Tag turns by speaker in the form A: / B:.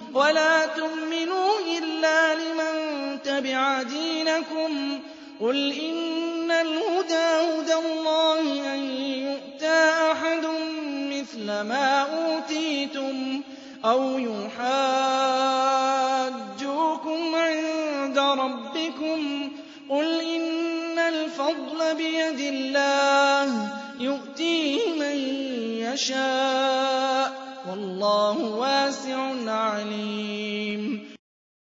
A: ولا تؤمنوا إلا لمن تبع دينكم قل إن الهدى هدى الله أن يؤتى أحد مثل ما أوتيتم أو يحاجوكم عند ربكم قل إن الفضل بيد الله يؤتيه من يشاء والله واسع عليم